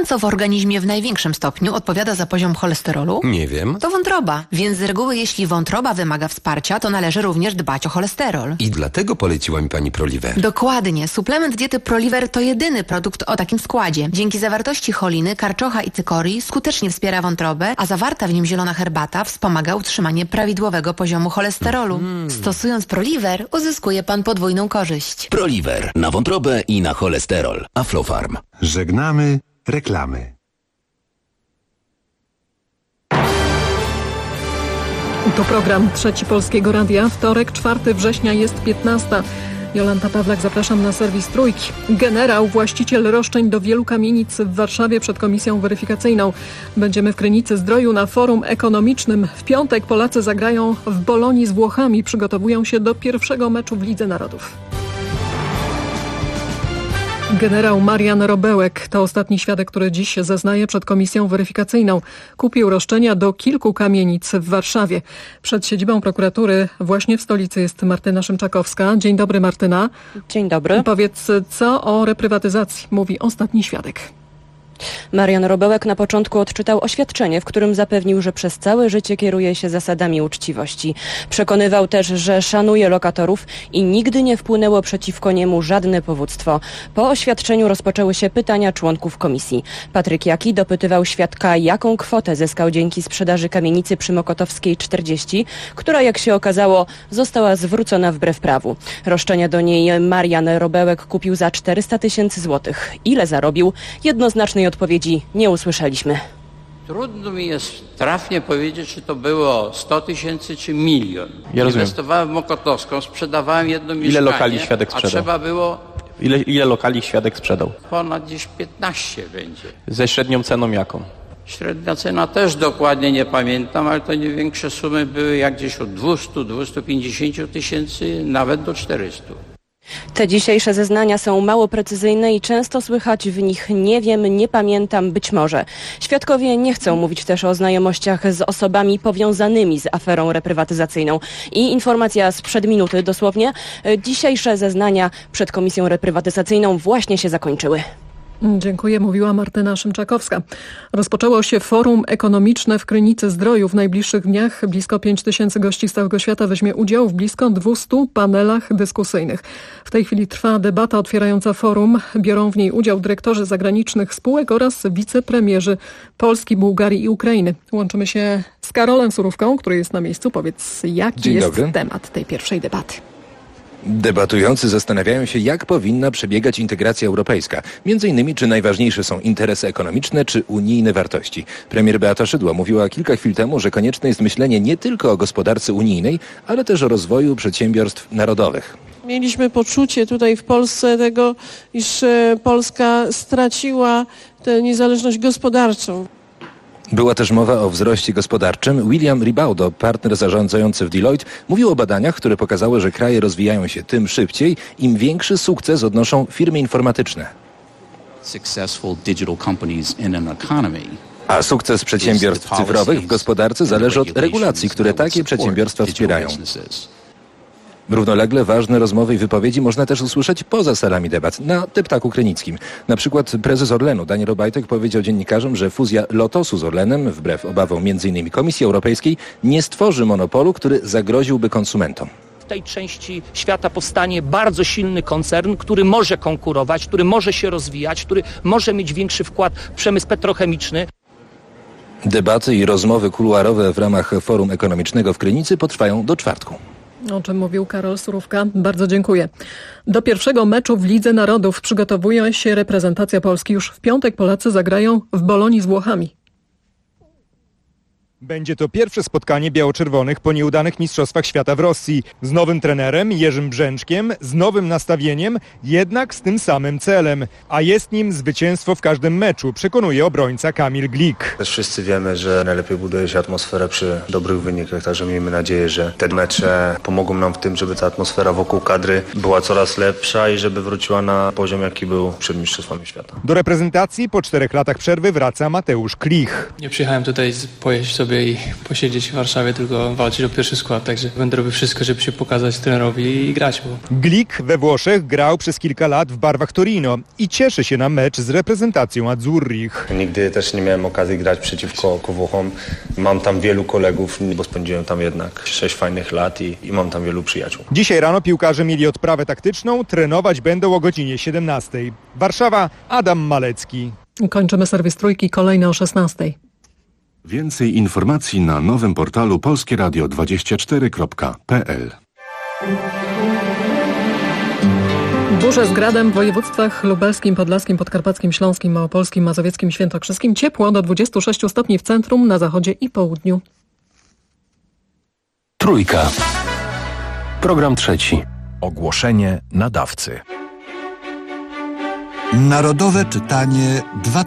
co w organizmie w największym stopniu odpowiada za poziom cholesterolu? Nie wiem. To wątroba. Więc z reguły jeśli wątroba wymaga wsparcia, to należy również dbać o cholesterol. I dlatego poleciła mi pani Proliver. Dokładnie. Suplement diety Proliver to jedyny produkt o takim składzie. Dzięki zawartości choliny, karczocha i cykorii skutecznie wspiera wątrobę, a zawarta w nim zielona herbata wspomaga utrzymanie prawidłowego poziomu cholesterolu. Stosując Proliver, uzyskuje pan podwójną korzyść. Proliver na wątrobę i na cholesterol. Aflofarm. Żegnamy reklamy. To program Trzeci Polskiego Radia. Wtorek, 4 września jest 15. Jolanta Pawlak, zapraszam na serwis Trójki. Generał, właściciel roszczeń do wielu kamienic w Warszawie przed komisją weryfikacyjną. Będziemy w Krynicy-Zdroju na forum ekonomicznym. W piątek Polacy zagrają w Bolonii z Włochami. Przygotowują się do pierwszego meczu w Lidze Narodów. Generał Marian Robełek to ostatni świadek, który dziś zeznaje przed komisją weryfikacyjną. Kupił roszczenia do kilku kamienic w Warszawie. Przed siedzibą prokuratury właśnie w stolicy jest Martyna Szymczakowska. Dzień dobry, Martyna. Dzień dobry. Powiedz, co o reprywatyzacji mówi ostatni świadek? Marian Robełek na początku odczytał oświadczenie, w którym zapewnił, że przez całe życie kieruje się zasadami uczciwości. Przekonywał też, że szanuje lokatorów i nigdy nie wpłynęło przeciwko niemu żadne powództwo. Po oświadczeniu rozpoczęły się pytania członków komisji. Patryk Jaki dopytywał świadka, jaką kwotę zyskał dzięki sprzedaży kamienicy przy Mokotowskiej 40, która, jak się okazało, została zwrócona wbrew prawu. Roszczenia do niej Marian Robełek kupił za 400 000 złotych. Ile zarobił? Jednoznacznej odpowiedzi nie usłyszeliśmy. Trudno mi jest trafnie powiedzieć, czy to było 100 000 czy milion. Ja rozumiem. Inwestowałem w Mokotowską, sprzedawałem jedno mieszkanie. Ile lokali świadek sprzedał? A trzeba było... Ile lokali świadek sprzedał? Ponad gdzieś 15 będzie. Ze średnią ceną jaką? Średnia cena też dokładnie nie pamiętam, ale to nie większe sumy były jak gdzieś od 200-250 tysięcy, nawet do 400. Te dzisiejsze zeznania są mało precyzyjne i często słychać w nich nie wiem, nie pamiętam, być może. Świadkowie nie chcą mówić też o znajomościach z osobami powiązanymi z aferą reprywatyzacyjną. I informacja sprzed minuty dosłownie. Dzisiejsze zeznania przed komisją reprywatyzacyjną właśnie się zakończyły. Dziękuję, mówiła Martyna Szymczakowska. Rozpoczęło się forum ekonomiczne w Krynicy-Zdroju. W najbliższych dniach blisko 5000 gości z całego świata weźmie udział w blisko 200 panelach dyskusyjnych. W tej chwili trwa debata otwierająca forum. Biorą w niej udział dyrektorzy zagranicznych spółek oraz wicepremierzy Polski, Bułgarii i Ukrainy. Łączymy się z Karolem Surówką, który jest na miejscu. Powiedz, jaki jest temat tej pierwszej debaty? Debatujący zastanawiają się, jak powinna przebiegać integracja europejska. Między innymi, czy najważniejsze są interesy ekonomiczne, czy unijne wartości. Premier Beata Szydło mówiła kilka chwil temu, że konieczne jest myślenie nie tylko o gospodarce unijnej, ale też o rozwoju przedsiębiorstw narodowych. Mieliśmy poczucie tutaj w Polsce tego, iż Polska straciła tę niezależność gospodarczą. Była też mowa o wzroście gospodarczym. William Ribaudo, partner zarządzający w Deloitte, mówił o badaniach, które pokazały, że kraje rozwijają się tym szybciej, im większy sukces odnoszą firmy informatyczne. A sukces przedsiębiorstw cyfrowych w gospodarce zależy od regulacji, które takie przedsiębiorstwa wspierają. Równolegle ważne rozmowy i wypowiedzi można też usłyszeć poza salami debat, na Deptaku Krynickim. Na przykład prezes Orlenu Daniel Obajtek powiedział dziennikarzom, że fuzja Lotosu z Orlenem, wbrew obawom m.in. Komisji Europejskiej, nie stworzy monopolu, który zagroziłby konsumentom. W tej części świata powstanie bardzo silny koncern, który może konkurować, który może się rozwijać, który może mieć większy wkład w przemysł petrochemiczny. Debaty i rozmowy kuluarowe w ramach Forum Ekonomicznego w Krynicy potrwają do czwartku. O czym mówił Karol Surówka. Bardzo dziękuję. Do pierwszego meczu w Lidze Narodów przygotowuje się reprezentacja Polski. Już w piątek Polacy zagrają w Bolonii z Włochami. Będzie to pierwsze spotkanie biało-czerwonych po nieudanych mistrzostwach świata w Rosji. Z nowym trenerem Jerzym Brzęczkiem, z nowym nastawieniem, jednak z tym samym celem. A jest nim zwycięstwo w każdym meczu, przekonuje obrońca Kamil Glik. Też wszyscy wiemy, że najlepiej buduje się atmosferę przy dobrych wynikach, także miejmy nadzieję, że te mecze pomogą nam w tym, żeby ta atmosfera wokół kadry była coraz lepsza i żeby wróciła na poziom, jaki był przed mistrzostwami świata. Do reprezentacji po 4 latach przerwy wraca Mateusz Klich. Nie przyjechałem tutaj pojeść sobie sobie i posiedzieć w Warszawie, tylko walczyć o pierwszy skład, także będę robił wszystko, żeby się pokazać trenerowi i grać. Glik we Włoszech grał przez kilka lat w barwach Torino i cieszy się na mecz z reprezentacją Azzurrich. Nigdy też nie miałem okazji grać przeciwko Włochom. Mam tam wielu kolegów, bo spędziłem tam jednak 6 fajnych lat i mam tam wielu przyjaciół. Dzisiaj rano piłkarze mieli odprawę taktyczną, trenować będą o godzinie 17. Warszawa, Adam Malecki. Kończymy serwis Trójki, kolejny o 16. Więcej informacji na nowym portalu polskieradio24.pl. Burze z gradem w województwach lubelskim, podlaskim, podkarpackim, śląskim, małopolskim, mazowieckim, świętokrzyskim. Ciepło do 26 stopni w centrum, na zachodzie i południu. Trójka. Program trzeci. Ogłoszenie nadawcy. Narodowe Czytanie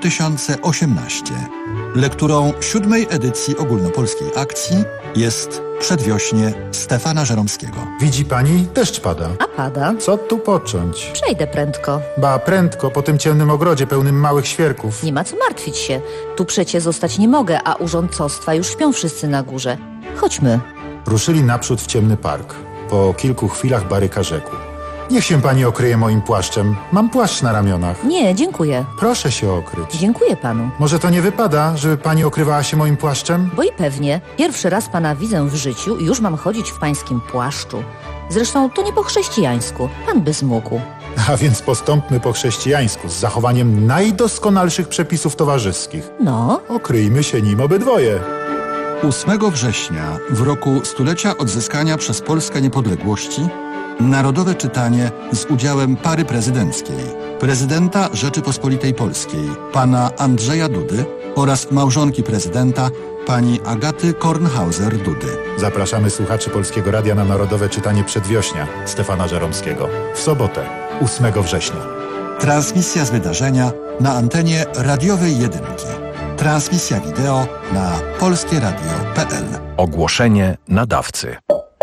2018. Lekturą 7. edycji ogólnopolskiej akcji jest Przedwiośnie Stefana Żeromskiego. Widzi pani? Deszcz pada. A pada? Co tu począć? Przejdę prędko. Ba, prędko, po tym ciemnym ogrodzie pełnym małych świerków. Nie ma co martwić się. Tu przecie zostać nie mogę, a urządcostwa już śpią wszyscy na górze. Chodźmy. Ruszyli naprzód w ciemny park. Po kilku chwilach baryka rzekł: niech się pani okryje moim płaszczem. Mam płaszcz na ramionach. Nie, dziękuję. Proszę się okryć. Dziękuję panu. Może to nie wypada, żeby pani okrywała się moim płaszczem? Bo i pewnie. Pierwszy raz pana widzę w życiu i już mam chodzić w pańskim płaszczu. Zresztą to nie po chrześcijańsku. Pan by zmógł. A więc postąpmy po chrześcijańsku, z zachowaniem najdoskonalszych przepisów towarzyskich. No? Okryjmy się nim obydwoje. 8 września, w roku stulecia odzyskania przez Polskę niepodległości, Narodowe Czytanie z udziałem pary prezydenckiej, prezydenta Rzeczypospolitej Polskiej, pana Andrzeja Dudy oraz małżonki prezydenta, pani Agaty Kornhauser-Dudy. Zapraszamy słuchaczy Polskiego Radia na Narodowe Czytanie Przedwiośnia Stefana Żeromskiego w sobotę, 8 września. Transmisja z wydarzenia na antenie radiowej Jedynki. Transmisja wideo na polskieradio.pl. Ogłoszenie nadawcy.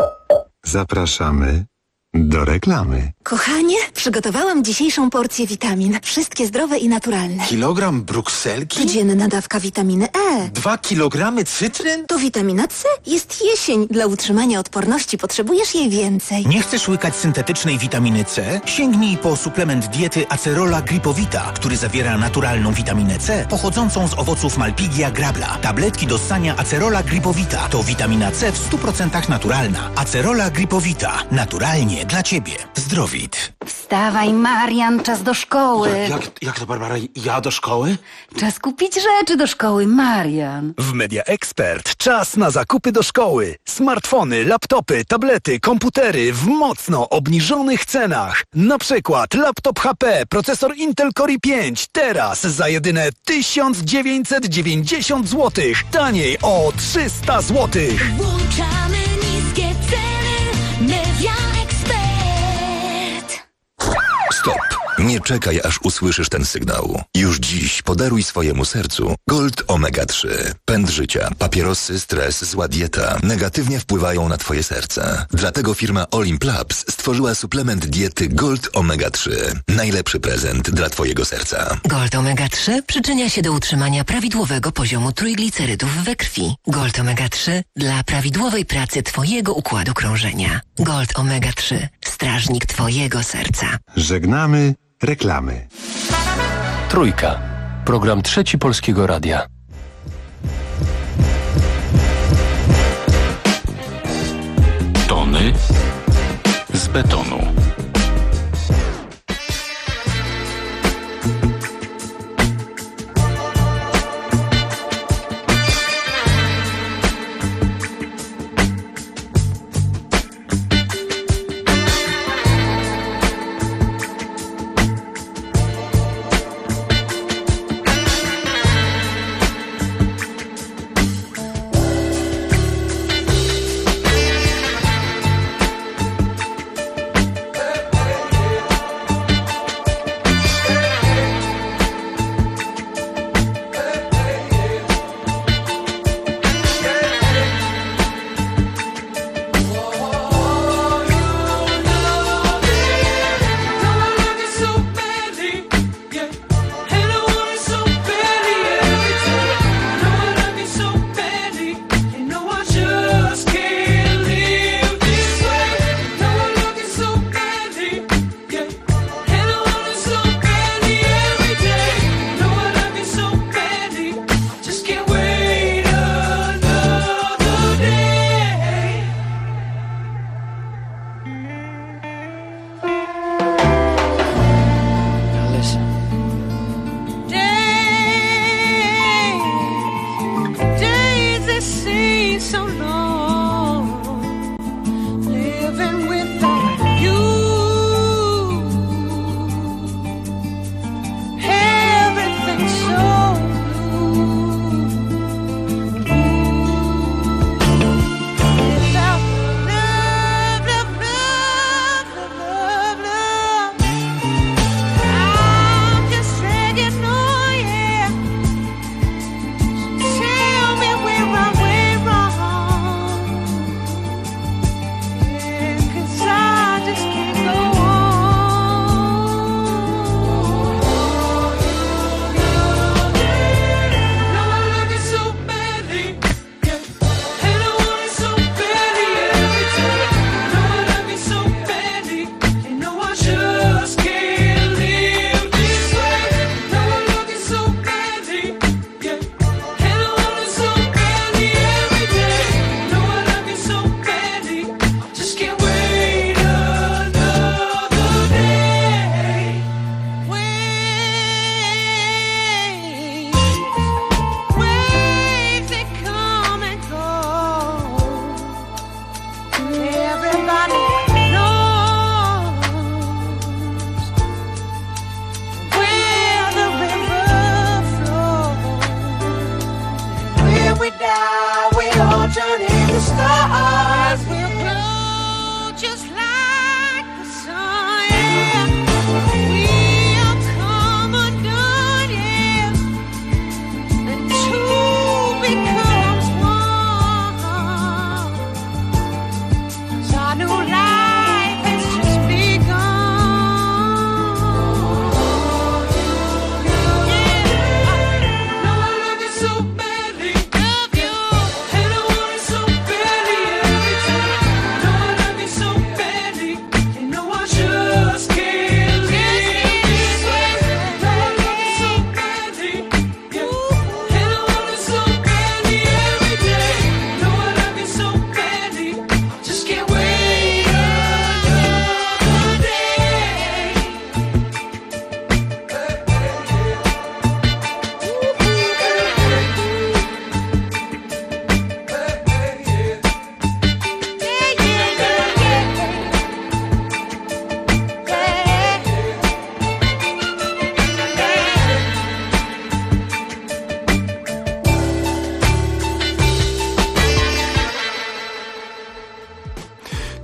Zapraszamy do reklamy. Kochanie, przygotowałam dzisiejszą porcję witamin. Wszystkie zdrowe i naturalne. Kilogram brukselki? Codzienna dawka witaminy E. 2 kilogramy cytryn? To witamina C. Jest jesień. Dla utrzymania odporności potrzebujesz jej więcej. Nie chcesz łykać syntetycznej witaminy C? Sięgnij po suplement diety Acerola Gripowita, który zawiera naturalną witaminę C pochodzącą z owoców Malpighia grabla. Tabletki do ssania Acerola Gripowita to witamina C w 100% naturalna. Acerola Gripowita. Naturalnie dla Ciebie. Zdrowit. Wstawaj, Marian, czas do szkoły. Jak to, Barbara? Ja do szkoły? Czas kupić rzeczy do szkoły, Marian. W Media Expert czas na zakupy do szkoły. Smartfony, laptopy, tablety, komputery w mocno obniżonych cenach. Na przykład laptop HP, procesor Intel Core i5 teraz za jedyne 1990 zł. Taniej o 300 zł. Włączamy niskie ceny. Media Expert. Stop. Nie czekaj, aż usłyszysz ten sygnał. Już dziś podaruj swojemu sercu Gold Omega 3. Pęd życia, papierosy, stres, zła dieta negatywnie wpływają na twoje serce. Dlatego firma Olimp Labs stworzyła suplement diety Gold Omega 3. Najlepszy prezent dla twojego serca. Gold Omega 3 przyczynia się do utrzymania prawidłowego poziomu trójglicerydów we krwi. Gold Omega 3 dla prawidłowej pracy twojego układu krążenia. Gold Omega 3. Strażnik twojego serca. Żegnamy reklamy. Trójka. Program trzeci Polskiego Radia. Tony z betonu.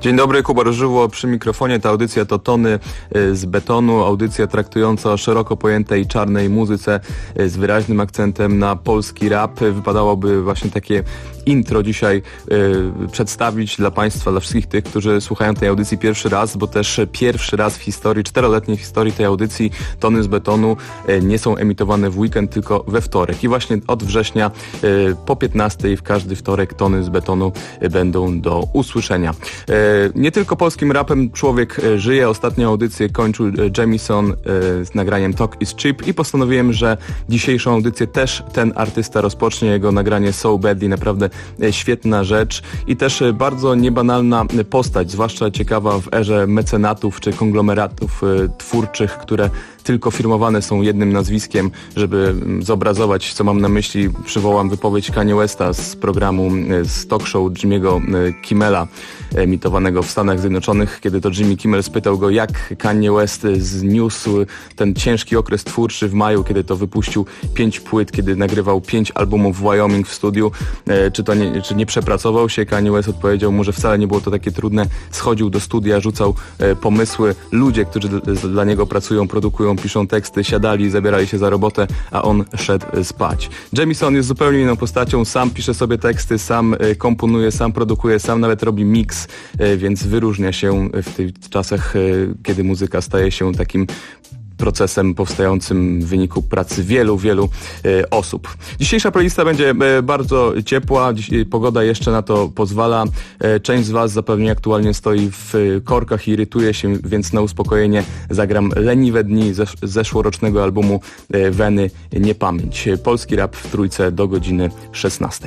Dzień dobry, Kuba Rożyło przy mikrofonie. Ta audycja to Tony z betonu. Audycja traktująca o szeroko pojętej czarnej muzyce z wyraźnym akcentem na polski rap. Wypadałoby właśnie takie intro dzisiaj przedstawić dla Państwa, dla wszystkich tych, którzy słuchają tej audycji pierwszy raz, bo też pierwszy raz w historii, 4-letniej historii tej audycji Tony z betonu nie są emitowane w weekend, tylko we wtorek. I właśnie od września po 15 w każdy wtorek Tony z betonu będą do usłyszenia. Nie tylko polskim rapem człowiek żyje. Ostatnią audycję kończył Jamison z nagraniem Talk is Cheap i postanowiłem, że dzisiejszą audycję też ten artysta rozpocznie. Jego nagranie So Badly, naprawdę świetna rzecz i też bardzo niebanalna postać, zwłaszcza ciekawa w erze mecenatów czy konglomeratów twórczych, które tylko firmowane są jednym nazwiskiem. Żeby zobrazować, co mam na myśli, przywołam wypowiedź Kanye Westa z programu, z talk show Jimmy'ego Kimmela, emitowanego w Stanach Zjednoczonych, kiedy to Jimmy Kimmel spytał go, jak Kanye West zniósł ten ciężki okres twórczy w maju, kiedy to wypuścił 5 płyt, kiedy nagrywał 5 albumów w Wyoming w studiu, czy nie przepracował się. Kanye West odpowiedział mu, że wcale nie było to takie trudne, schodził do studia, rzucał pomysły, ludzie, którzy dla niego pracują, produkują, piszą teksty, siadali, zabierali się za robotę, a on szedł spać. Jamison jest zupełnie inną postacią, sam pisze sobie teksty, sam komponuje, sam produkuje, sam nawet robi mix, więc wyróżnia się w tych czasach, kiedy muzyka staje się takim procesem powstającym w wyniku pracy wielu osób. Dzisiejsza playlista będzie bardzo ciepła, pogoda jeszcze na to pozwala. Część z Was zapewne aktualnie stoi w korkach i irytuje się, więc na uspokojenie zagram Leniwe dni z zeszłorocznego albumu Weny Niepamięć. Polski rap w trójce do godziny 16.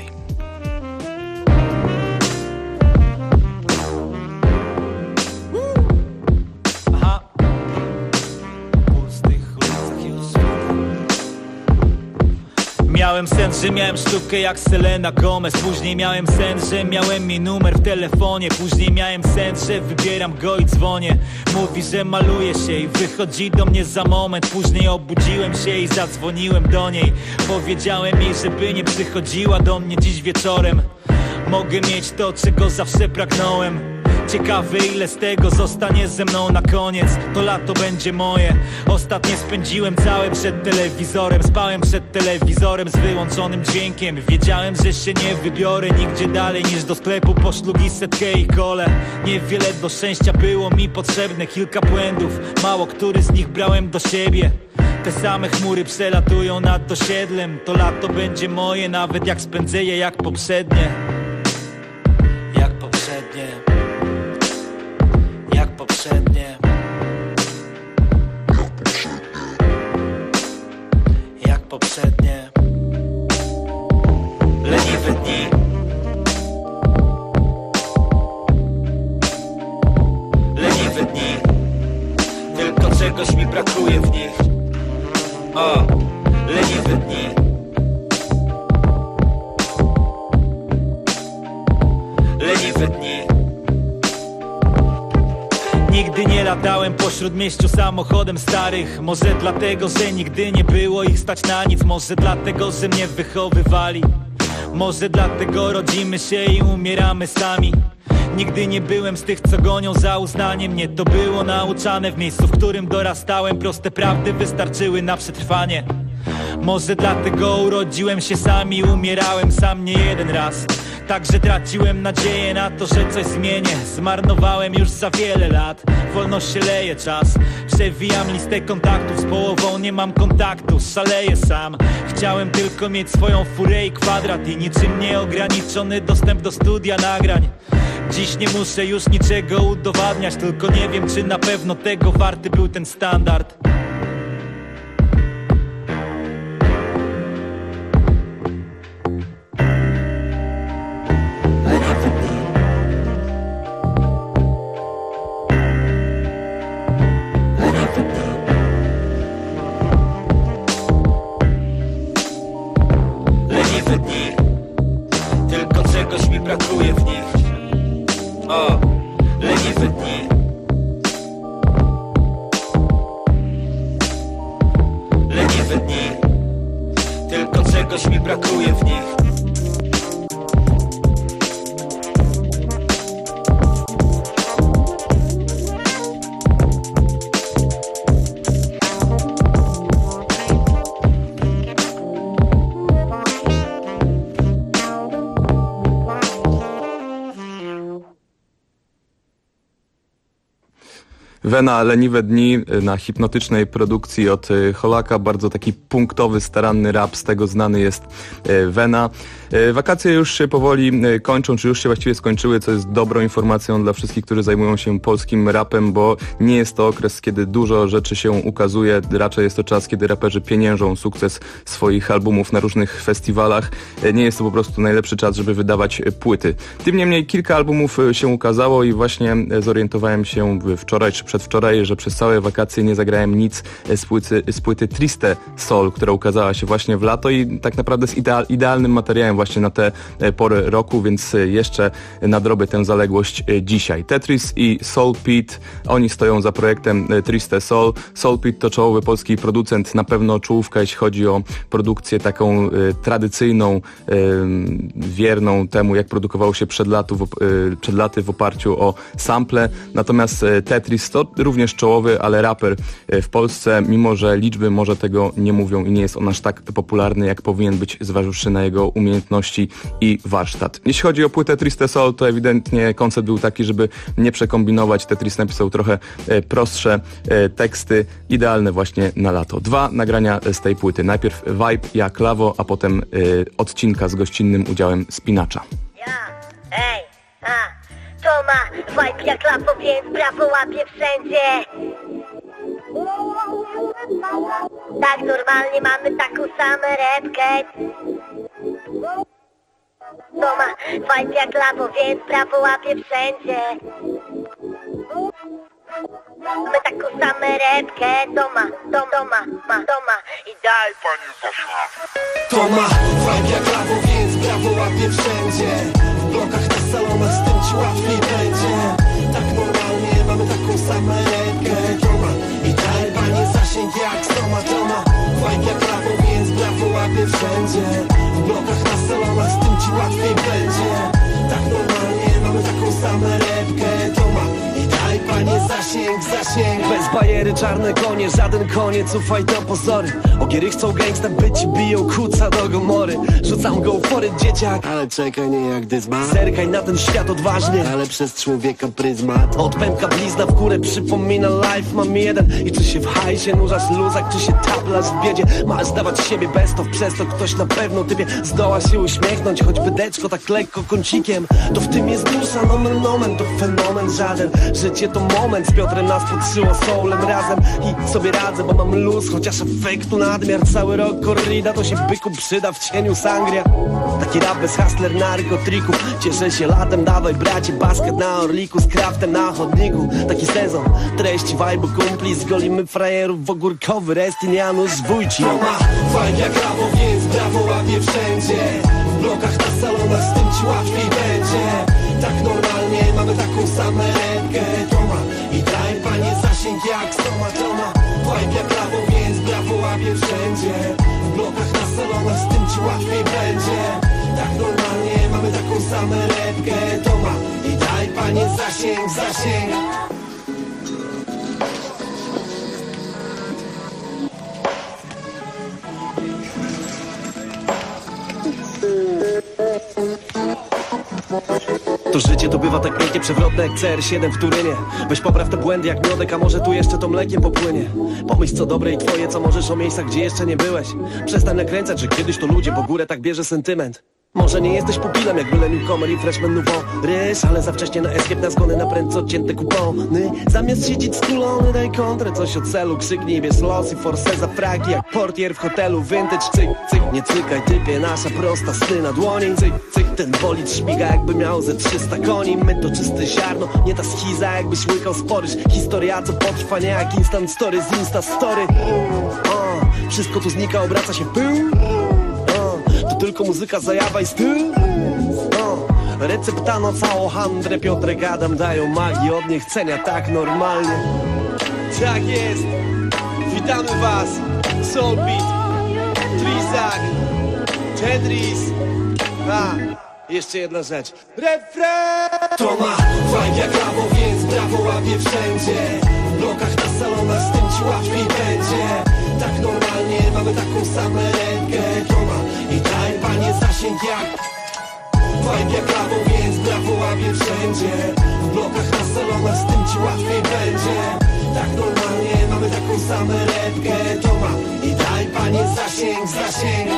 Miałem sen, że miałem sztukę jak Selena Gomez. Później miałem sen, że miałem jej numer w telefonie. Później miałem sen, że wybieram go i dzwonię. Mówi, że maluje się i wychodzi do mnie za moment. Później obudziłem się i zadzwoniłem do niej. Powiedziałem jej, żeby nie przychodziła do mnie dziś wieczorem. Mogę mieć to, czego zawsze pragnąłem. Ciekawy, ile z tego zostanie ze mną na koniec. To lato będzie moje. Ostatnie spędziłem całe przed telewizorem. Spałem przed telewizorem z wyłączonym dźwiękiem. Wiedziałem, że się nie wybiorę nigdzie dalej niż do sklepu po szlugi, setkę i kole. Niewiele do szczęścia było mi potrzebne, kilka błędów. Mało który z nich brałem do siebie. Te same chmury przelatują nad osiedlem. To lato będzie moje, nawet jak spędzę je jak poprzednie. Jak poprzednie. Poprzednie. Jak poprzednie. Leniwe dni. Leniwe dni. Tylko czegoś mi brakuje w nich. O, leniwe dni. Leniwe dni. Nigdy nie latałem po śródmieściu samochodem starych. Może dlatego, że nigdy nie było ich stać na nic. Może dlatego, że mnie wychowywali. Może dlatego rodzimy się i umieramy sami. Nigdy nie byłem z tych, co gonią za uznaniem. Nie to było nauczane w miejscu, w którym dorastałem. Proste prawdy wystarczyły na przetrwanie. Może dlatego urodziłem się sam i umierałem sam nie jeden raz. Także traciłem nadzieję na to, że coś zmienię. Zmarnowałem już za wiele lat. Wolno się leje czas. Przewijam listę kontaktów, z połową nie mam kontaktu. Szaleję sam. Chciałem tylko mieć swoją furę i kwadrat i niczym nieograniczony dostęp do studia nagrań. Dziś nie muszę już niczego udowadniać, tylko nie wiem, czy na pewno tego warty był ten standard. Brakuje w nich. O, leniwe dni. Leniwe dni. Tylko czegoś mi brakuje w nich. Wena, leniwe dni na hipnotycznej produkcji od Holaka. Bardzo taki punktowy, staranny rap, z tego znany jest Wena. Wakacje już się powoli kończą, czy już się właściwie skończyły, co jest dobrą informacją dla wszystkich, którzy zajmują się polskim rapem, bo nie jest to okres, kiedy dużo rzeczy się ukazuje. Raczej jest to czas, kiedy raperzy pieniężą sukces swoich albumów na różnych festiwalach. Nie jest to po prostu najlepszy czas, żeby wydawać płyty. Tym niemniej kilka albumów się ukazało i właśnie zorientowałem się wczoraj czy przedwczoraj, że przez całe wakacje nie zagrałem nic z płyty Triste Soul, która ukazała się właśnie w lato i tak naprawdę jest idealnym materiałem właśnie na tę porę roku, więc jeszcze nadrobię tę zaległość dzisiaj. Tetris i Soul Pete, oni stoją za projektem Triste Soul. Soul Pete to czołowy polski producent, na pewno czołówka, jeśli chodzi o produkcję taką tradycyjną, wierną temu, jak produkowało się przed laty w oparciu o sample. Natomiast Tetris to również czołowy, ale raper w Polsce, mimo że liczby może tego nie mówią i nie jest on aż tak popularny, jak powinien być, zważywszy na jego umiejętności i warsztat. Jeśli chodzi o płytę Triste Soul, to ewidentnie koncept był taki, żeby nie przekombinować. Tetris napisał trochę prostsze teksty, idealne właśnie na lato. 2 nagrania z tej płyty. Najpierw Vibe jak Lawo, a potem odcinka z gościnnym udziałem Spinacza. To ma vibe jak lapo, więc brawo łapie wszędzie. Tak normalnie mamy taką samą repkę. To ma vibe jak lapo, więc brawo łapie wszędzie. Mamy taką samą repkę. To ma i daj panie zaszła. To ma vibe jak lapo, więc brawo łapie wszędzie. W blokach, na salonach, z tym ci łatwiej będzie. Tak normalnie mamy taką samą rękę. To ma i daj panie zasięg jak stoma. To ma vibe jak lapo, więc brawo łapie wszędzie. W blokach, na salonach, z tym ci łatwiej będzie. Tak normalnie mamy taką samą rękę. To ma i daj panie zasięg. Bez bajery, czarne konie, żaden koniec, ufaj to pozory. Ogiery chcą gangsta być i biją kuca do Gomory. Rzucam go fory, dzieciak, ale czekaj, nie jak dysma. Zerkaj na ten świat odważnie, ale przez człowieka pryzmat. Od pępka blizna w górę przypomina life. Mam jeden i czy się w hajsie nurzasz luzak, czy się taplasz w biedzie. Masz dawać siebie best of, przez to ktoś na pewno tybie zdoła się uśmiechnąć, choćby deczko tak lekko kącikiem. To w tym jest dusza, nomen, to fenomen żaden. Życie to moment, z Piotrem nas podszyło soulem razem. I sobie radzę, bo mam luz, chociaż efektu nadmiar. Cały rok korrida, to się byku przyda w cieniu sangria. Taki rap bez hustler, narkotrików. Cieszę się latem, dawaj bracie, basket na Orliku, z kraftem na chodniku. Taki sezon, treści vibe'u kumpli, zgolimy frajerów w ogórkowy restin Janusz Wójcik. To ma vibe jak lawo, więc brawo łapie wszędzie. W blokach, na salonach, z tym ci łatwiej będzie. Tak normalnie mamy taką samą rękę. To ma i daj panie zasięg jak stoma. To ma vibe jak lawo, więc brawo łapie wszędzie. W blokach, na salonach, z tym ci łatwiej będzie. Tak normalnie mamy taką samą rękę. To ma i daj panie zasięg. To życie to bywa tak pięknie przewrotne jak CR7 w Turynie. Weź popraw te błędy jak miodek, a może tu jeszcze to mlekiem popłynie. Pomyśl co dobre i twoje, co możesz o miejscach, gdzie jeszcze nie byłeś. Przestań nakręcać, że kiedyś to ludzie, bo górę tak bierze sentyment. Może nie jesteś pupilem jak byle newcomer i freshman nouveau rys, ale za wcześnie na escape, na zgony, na prędce odcięte kupony. Zamiast siedzieć skulony, daj kontrę, coś o celu, krzyknij, bierz los i force za fragi jak portier w hotelu vintage. Cyk, cyk, nie cykaj typie, nasza prosta sny na dłoni. Cyk, cyk, ten bolid śmiga jakby miał ze 300 koni. My to czyste ziarno, nie ta schiza jakbyś łykał sporyż. Historia co potrwa, nie jak instant story z insta story. Wszystko tu znika, obraca się w pył. To tylko muzyka, zajawa i styl. Receptano całą handrę, Piotrek, Adam dają magii od niechcenia, tak normalnie. Tak jest. Witamy was. Soul Beat, Trizak, Tetris. Jeszcze jedna rzecz. Refren! To ma vibe jak lawo, więc brawo łapie wszędzie. W blokach, na salonach, z tym ci łatwiej będzie. Tak normalnie mamy taką samą rękę. To ma i daj panie zasięg jak vibe jak lawo, więc brawo łapie wszędzie. W blokach, na salonach, z tym ci łatwiej będzie. Tak normalnie mamy taką sameretkę. To ma i daj panie zasięg, zasięg.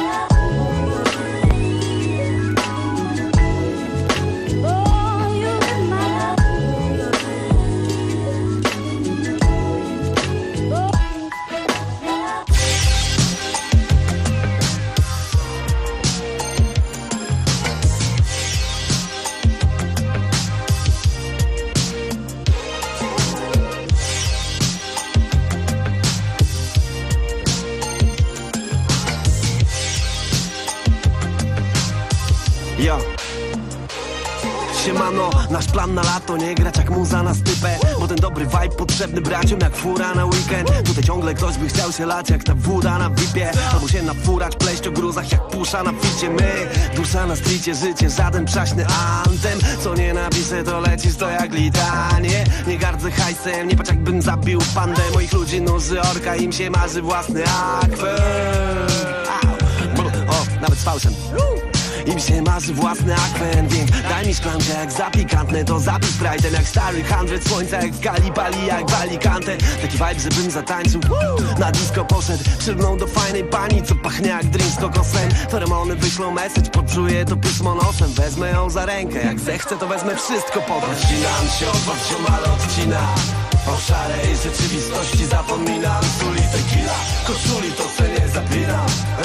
Yo. Siemano, nasz plan na lato nie grać jak muza na stypę, bo ten dobry vibe potrzebny braciom jak fura na weekend. Tutaj ciągle ktoś by chciał się lać jak ta woda na vipie, albo się nafurać, pleść o gruzach jak pusza na ficie. My, dusza na stricie, życie, żaden przaśny antem. Co nie napiszę to lecisz to jak litanie. Nie gardzę hajsem, nie patrz jakbym zabił pandę. Moich ludzi nuży orka, im się marzy własny akwen. O, nawet z fałszem. Im się marzy własny akwen, więc daj mi szklankę jak za pikantne, to zapij Sprite'em jak stary 100 słońca jak w Kali, pali jak w Alicante. Taki vibe, żebym zatańczył, na disco poszedł, przylgnął do fajnej pani, co pachnie jak drink z kokosem. Feromony wyślą message, poczuję to pismo nosem. Wezmę ją za rękę, jak zechcę to wezmę wszystko potem. Odcinam się od was, ziomal odcina. O szarej rzeczywistości zapominam. Suli tequila, koszuli to se nie zapinam.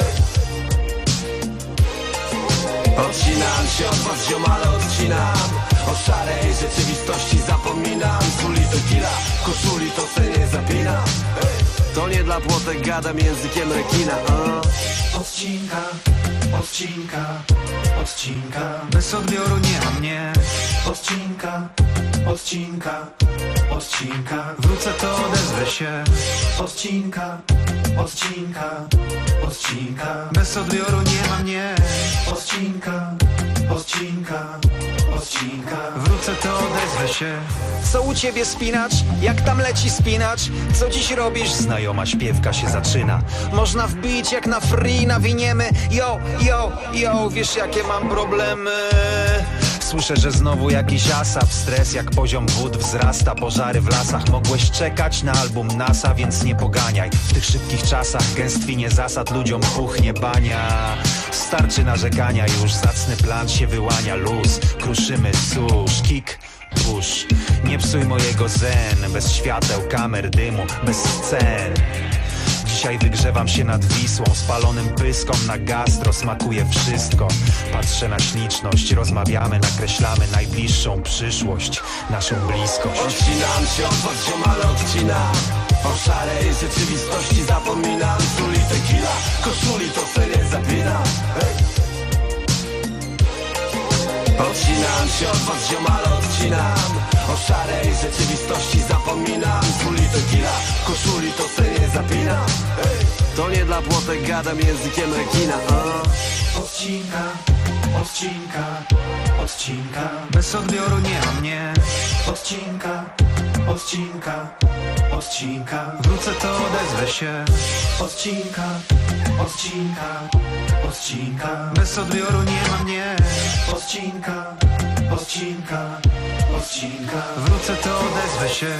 Odcinam się od was, ziomale, odcinam. O szarej rzeczywistości zapominam. Suli tequila, koszuli to se nie zapinam. To nie dla płotek, gadam językiem rekina. Odcinka, odcinka, odcinka. Bez odbioru nie ma mnie. Odcinka, odcinka, odcinka. Wrócę to odezwę się. Odcinka, odcinka, odcinka. Bez odbioru nie ma mnie. Odcinka, odcinka, odcinka. Wrócę to odezwę się. Co u ciebie spinacz? Jak tam leci spinacz? Co dziś robisz? Znajoma śpiewka się zaczyna. Można wbić jak na free, nawiniemy. Yo, yo, yo, wiesz jakie mam problemy. Słyszę, że znowu jakiś asap. Stres jak poziom wód wzrasta. Pożary w lasach. Mogłeś czekać na album NASA, więc nie poganiaj. W tych szybkich czasach gęstwinie zasad ludziom puchnie bania. Starczy narzekania już. Zacny plan się wyłania. Luz, kruszymy, cóż, kick, push. Nie psuj mojego zen. Bez świateł, kamer, dymu, bez scen. Dzisiaj wygrzewam się nad Wisłą, spalonym pyskom na gastro, smakuje wszystko. Patrzę na śliczność, rozmawiamy, nakreślamy najbliższą przyszłość, naszą bliskość. Odcinam się od was, ziomale, odcinam. O szarej rzeczywistości zapominam. Suli tequila, koszuli to se nie zapinam. Odcinam się od was, ziomale, odcinam. O szarej rzeczywistości zapominam. Suli tequila, koszuli to se nie zapinam. To nie dla płotek, gadam językiem rekina. Odcinka, odcinka, odcinka. Bez odbioru nie ma mnie. Odcinka, odcinka, odcinka. Wrócę to odezwę się. Odcinka, odcinka, odcinka. Bez odbioru nie ma mnie. Odcinka, odcinka, odcinka. Wrócę to odezwę się.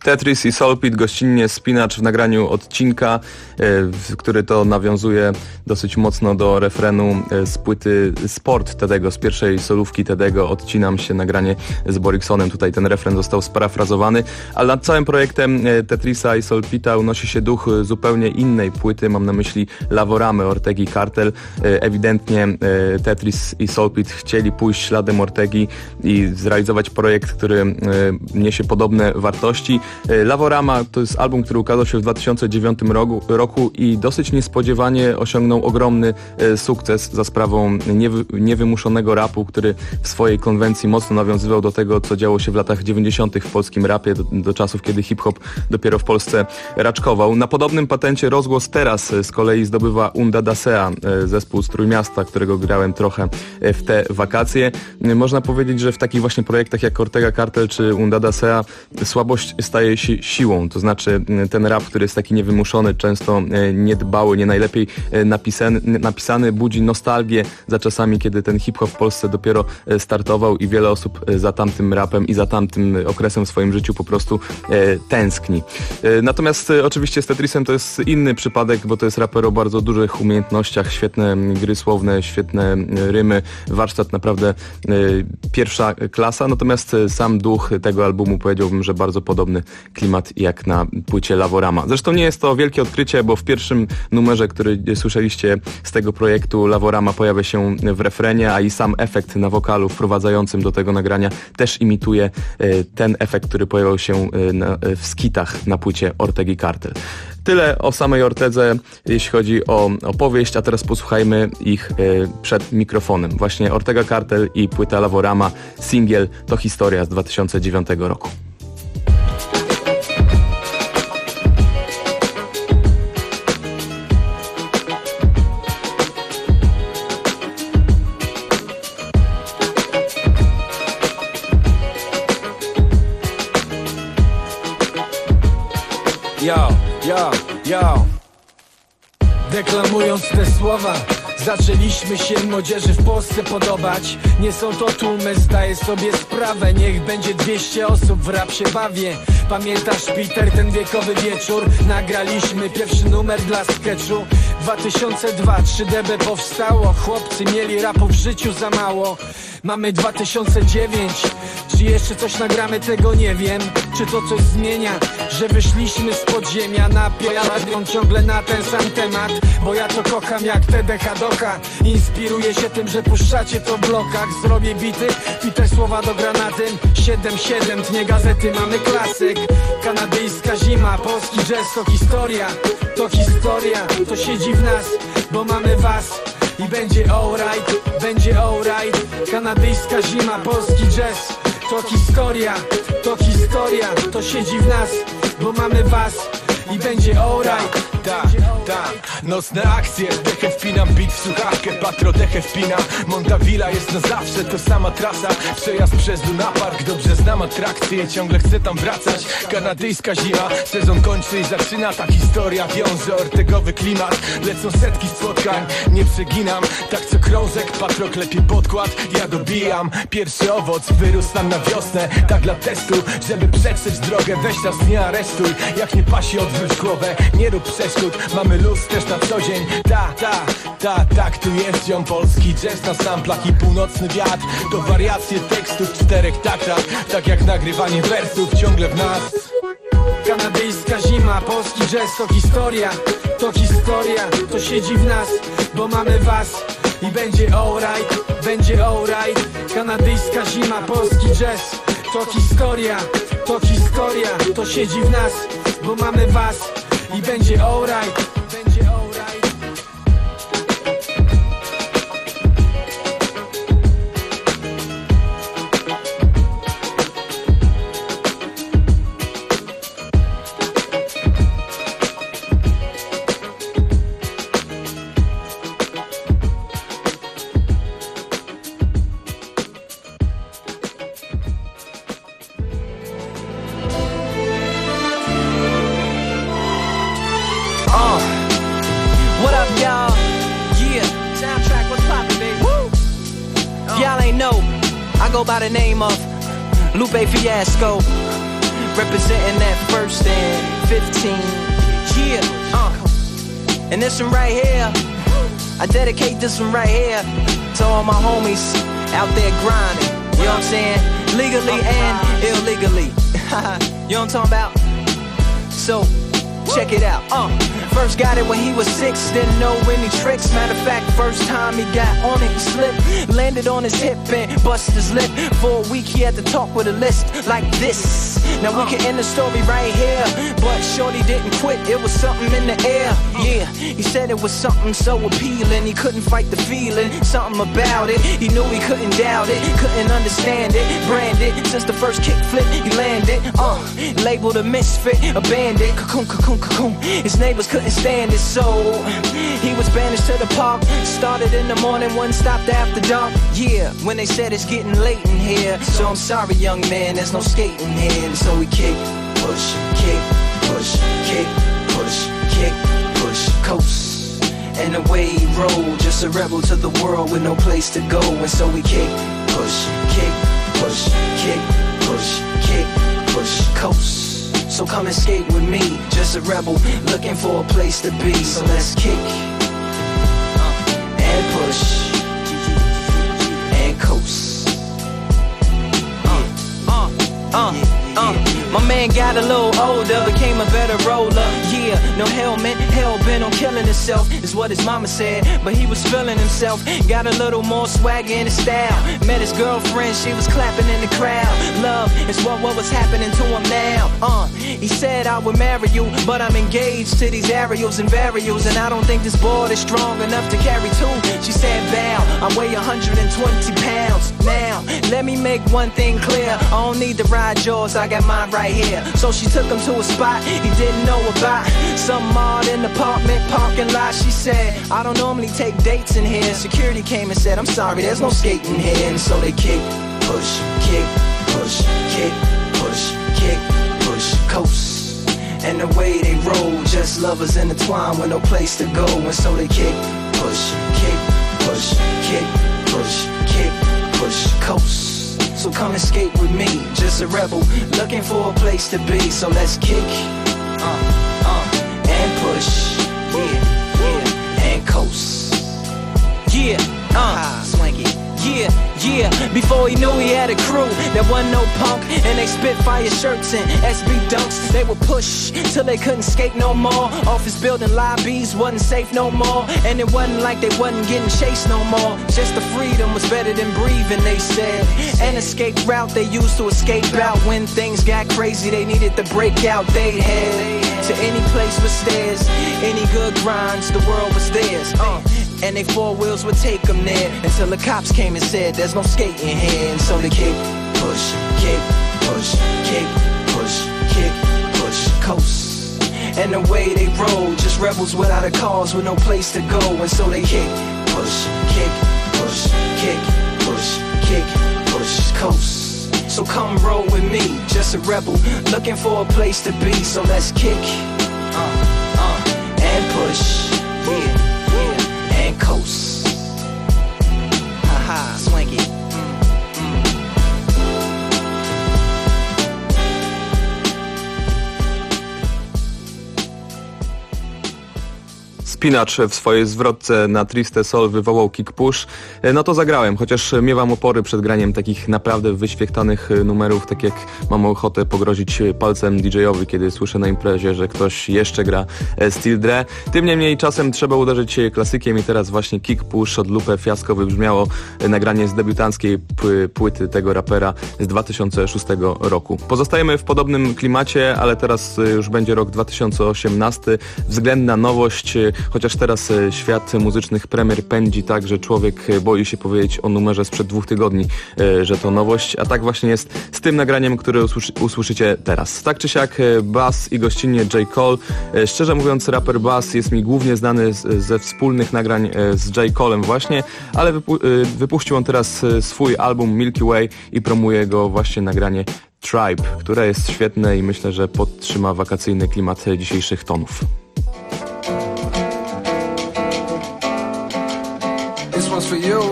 Tetris i Soulpit, gościnnie Spinacz w nagraniu odcinka, który to nawiązuje dosyć mocno do refrenu z płyty Sport Tedego, z pierwszej solówki Tedego. Odcinam się, nagranie z Boriksonem. Tutaj ten refren został sparafrazowany, ale nad całym projektem Tetrisa i Soulpita unosi się duch zupełnie innej płyty. Mam na myśli Lavoramy Ortegi Cartel. Ewidentnie Tetris i Soulpit chcieli pójść śladem Ortegi i zrealizować projekt, który niesie podobne wartości. Lavorama to jest album, który ukazał się w 2009 roku i dosyć niespodziewanie osiągnął ogromny sukces za sprawą niewymuszonego rapu, który w swojej konwencji mocno nawiązywał do tego, co działo się w latach 90. w polskim rapie, do czasów, kiedy hip-hop dopiero w Polsce raczkował. Na podobnym patencie rozgłos teraz z kolei zdobywa Unda Dasea, zespół z Trójmiasta, którego grałem trochę w te wakacje. Można powiedzieć, że w takich właśnie projektach jak Ortega Cartel czy Unda Dasea słabość staje się siłą, to znaczy ten rap, który jest taki niewymuszony, często niedbały, nie najlepiej napisany, budzi nostalgię za czasami, kiedy ten hip-hop w Polsce dopiero startował i wiele osób za tamtym rapem i za tamtym okresem w swoim życiu po prostu tęskni. Natomiast oczywiście z Tetrisem to jest inny przypadek, bo to jest raper o bardzo dużych umiejętnościach, świetne gry słowne, świetne rymy, warsztat naprawdę pierwsza klasa, natomiast sam duch tego albumu powiedziałbym, że bardzo podobny klimat jak na płycie Lavorama. Zresztą nie jest to wielkie odkrycie, bo w pierwszym numerze, który słyszeliście z tego projektu, Lavorama pojawia się w refrenie, a i sam efekt na wokalu wprowadzającym do tego nagrania też imituje ten efekt, który pojawiał się w skitach na płycie Ortegi Cartel. Tyle o samej Ortedze, jeśli chodzi o opowieść, a teraz posłuchajmy ich przed mikrofonem. Właśnie Ortega Cartel i płyta Lavorama, singiel To Historia z 2009 roku. Yo. Deklamując te słowa, zaczęliśmy się młodzieży w Polsce podobać. Nie są to tłumy, zdaję sobie sprawę. Niech będzie 200 osób, w rap się bawię. Pamiętasz, Peter, ten wiekowy wieczór? Nagraliśmy pierwszy numer dla sketchu. 2002, 3DB powstało. Chłopcy mieli rapu w życiu za mało. Mamy 2009. Czy jeszcze coś nagramy, tego nie wiem. Czy to coś zmienia, że wyszliśmy z podziemia? Napieradzą ciągle na ten sam temat, bo ja to kocham jak TDH Doka. Inspiruję się tym, że puszczacie to w blokach. Zrobię bity, Peter słowa do granatem. 7-7, tnie gazety, mamy klasyk. Kanadyjska zima, polski jazz to historia. To historia, to siedzi w nas, bo mamy was. I będzie alright, będzie alright. Kanadyjska zima, polski jazz to historia, to siedzi w nas, bo mamy was. I będzie alright. Nocne akcje, dechę wpinam, beat w słuchawkę, patro dechę wpina. Montavilla jest na zawsze, to sama trasa. Przejazd przez Luna Park, dobrze znam atrakcje, ciągle chcę tam wracać. Kanadyjska zima, sezon kończy i zaczyna. Ta historia wiąże ortegowy klimat. Lecą setki spotkań, nie przeginam. Tak co krążek, patro klepie podkład, ja dobijam. Pierwszy owoc, wyrósł nam na wiosnę. Tak dla testu, żeby przetrzeć drogę. Weź nas, nie aresztuj, jak nie pasi odwróć głowę. Nie rób przeszkód, mamy luz też na co dzień. Tak, tu jest ziom. Polski jazz na samplach i północny wiatr. To wariacje tekstów w 4 taktach. Tak jak nagrywanie wersów ciągle w nas. Kanadyjska zima, polski jazz to historia. To siedzi w nas, bo mamy was. I będzie alright, będzie alright. Kanadyjska zima, polski jazz to historia, to siedzi w nas, bo mamy was. I będzie alright, będzie alright. Y'all ain't know, I go by the name of Lupe Fiasco. representing that first and 15. Yeah, and this one right here, I dedicate this one right here to all my homies out there grinding. You know what I'm saying? Legally and illegally. You know what I'm talking about? So, check it out. First got it when he was 6, didn't know any tricks. Matter of fact, first time he got on it, he slipped, landed on his hip and busted his lip. For a week he had to talk with a list like this. Now we can end the story right here, but shorty didn't quit, it was something in the air. Yeah, he said it was something so appealing, he couldn't fight the feeling, something about it. He knew he couldn't doubt it, couldn't understand it, branded since the first kick flip he landed. Labeled a misfit, a bandit, cocoon, cocoon, cocoon. His neighbors couldn't stand it, so he was banished to the park. Started in the morning, one stopped after dark. Yeah, when they said it's getting late in here, so I'm sorry young man, there's no skating here. So we kick, push, kick, push, kick, push, kick, push, coast. And the way he rolled, just a rebel to the world with no place to go. And so we kick, push, kick, push, kick, push, kick, push, coast. So come and skate with me, just a rebel looking for a place to be. So let's kick and push and coast. My man got a little older, became a better roller. Yeah, no helmet, hell-bent on killing himself is what his mama said, but he was feeling himself. Got a little more swagger in his style. Met his girlfriend, she was clapping in the crowd. Love is what was happening to him now. He said I would marry you, but I'm engaged to these aerials and varials, and I don't think this board is strong enough to carry two. She said bow, I weigh 120 pounds. Now, let me make one thing clear, I don't need to ride yours, I got mine right here. So she took him to a spot he didn't know about, some odd in the apartment parking lot. She said, I don't normally take dates in here. Security came and said, I'm sorry, there's no skating here. And so they kick, push, kick, push, kick, push, kick, push, coast. And the way they roll, just lovers intertwined with no place to go. And so they kick, push, kick, push, kick, push, kick, push, coast. So come and skate with me, just a rebel looking for a place to be. So let's kick, and push, yeah, and coast. Yeah, swanky. Yeah, before he knew he had a crew that wasn't no punk, and they spit fire shirts and SB dunks. They would push till they couldn't skate no more. Office building lobbies wasn't safe no more, and it wasn't like they wasn't getting chased no more. Just the freedom was better than breathing, they said. An escape route they used to escape out when things got crazy. They needed to break out. They head to any place with stairs, any good grinds, the world was theirs. And they four wheels would take them there until the cops came and said there's no skating here. And so they kick, push, kick, push, kick, push, kick, push, coast. And the way they roll, just rebels without a cause with no place to go. And so they kick, push, kick, push, kick, push, kick, push, coast. So come roll with me, just a rebel looking for a place to be. So let's kick, and push, yeah. Coast. Haha, swanky. Spinacz w swojej zwrotce na Triste Sol wywołał kick push. No to zagrałem, chociaż miewam opory przed graniem takich naprawdę wyświechtanych numerów, tak jak mam ochotę pogrozić palcem DJ-owi, kiedy słyszę na imprezie, że ktoś jeszcze gra Steel Dre. Tym niemniej czasem trzeba uderzyć klasykiem i teraz właśnie kick push od Lupe Fiasco wybrzmiało nagranie z debiutanckiej płyty tego rapera z 2006 roku. Pozostajemy w podobnym klimacie, ale teraz już będzie rok 2018. Względna nowość, chociaż teraz świat muzycznych premier pędzi tak, że człowiek boi się powiedzieć o numerze sprzed 2 tygodni, że to nowość, a tak właśnie jest z tym nagraniem, które usłyszycie teraz. Tak czy siak Bass i gościnnie J. Cole. Szczerze mówiąc, raper Bass jest mi głównie znany ze wspólnych nagrań z J. Colem właśnie, ale wypuścił on teraz swój album Milky Way i promuje go właśnie nagranie Tribe, które jest świetne i myślę, że podtrzyma wakacyjny klimat dzisiejszych tonów. This one's for you.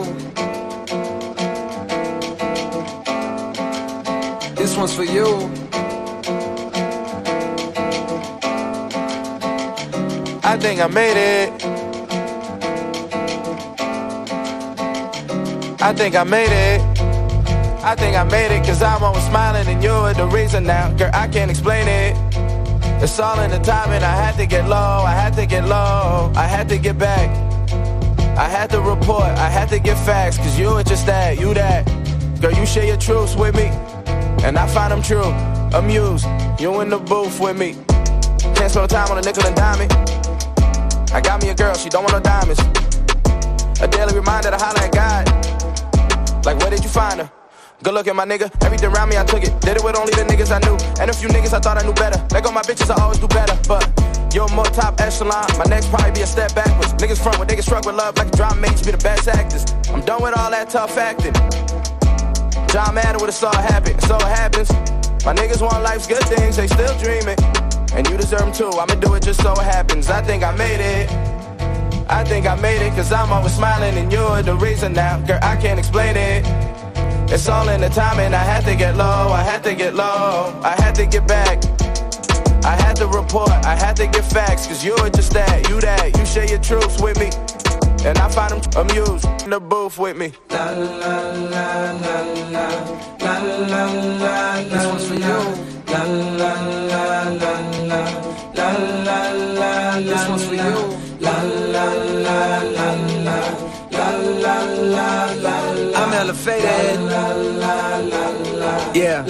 This one's for you. I think I made it. I think I made it. I think I made it, cause I'm always smiling and you're the reason now. Girl, I can't explain it. It's all in the timing. I had to get low, I had to get low, I had to get back. I had to report, I had to get facts, cause you were just that, you that. Girl, you share your truths with me, and I find them true. Amused, you in the booth with me. Can't spend no time on a nickel and dime it. I got me a girl, she don't want no diamonds. A daily reminder to holler at God. Like, where did you find her? Good looking, my nigga. Everything around me, I took it. Did it with only the niggas I knew. And a few niggas I thought I knew better. Let go my bitches, I always do better. But you're more top echelon. My next probably be a step backwards. Niggas front when they get struck with love like a drama mates be the best actors. I'm done with all that tough acting. John Madden would've saw it happen. So it happens. My niggas want life's good things, they still dreaming. And you deserve them too. I'ma do it just so it happens. I think I made it. I think I made it, cause I'm always smiling and you're the reason now. Girl, I can't explain it. It's all in the timing. I had to get low, I had to get low, I had to get back. I had to report, I had to get facts, cause you're just that, you share your truths with me. And I find them amused in the booth with me. La la la la la la la la la. This one's for you. La la la la la la la la. This one's for you. La la la la la la la la la. I'm elevated. Yeah.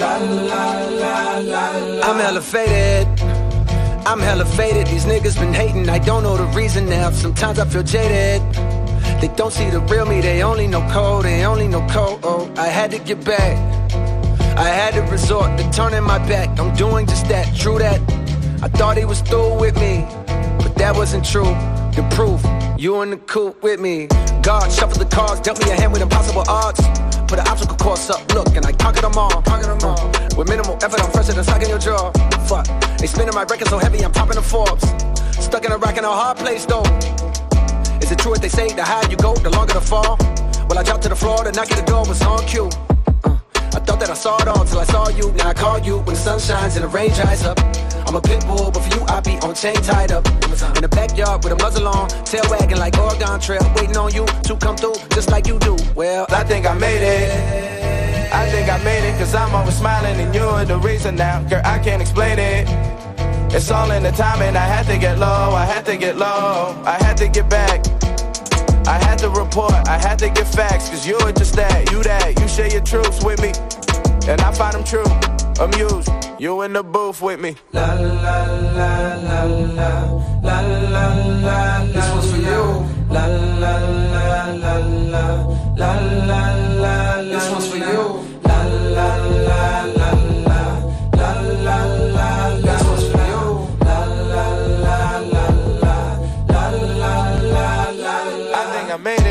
I'm elevated. I'm hella faded. These niggas been hating, I don't know the reason now. Sometimes I feel jaded. They don't see the real me, they only know code, they only know code. Oh, I had to get back. I had to resort to turning my back. I'm doing just that, true that. I thought he was through with me, but that wasn't true. The proof, you in the coupe with me. God shuffled the cards, dealt me a hand with impossible odds. Put an obstacle course up, look, and I conquered them all. With minimal effort, I'm fresher than sucking your jaw. Fuck, they spinning my record so heavy, I'm popping the Forbes. Stuck in a rack in a hard place though. Is it true what they say, the higher you go, the longer the fall? Well, I dropped to the floor, the knock at the door was on cue. I thought that I saw it all till I saw you. Now I call you when the sun shines and the rain dries up. I'm a pit bull, but for you I be on chain tied up. In the backyard with a muzzle on, tail wagging like Oregon Trail, waiting on you to come through just like you do. Well, I think I made it. I think I made it, cause I'm always smiling and you're the reason now. Girl, I can't explain it. It's all in the timing. I had to get low, I had to get low, I had to get back. I had to report, I had to get facts, cause you're just that, you share your truths with me. And I find them true, amused, you in the booth with me. La la la la la la la la la. This one's for you. La la la la la la la la. This one's for you. La la la la la la la la. This one's for you. La la la la la la la la la. I think I made it.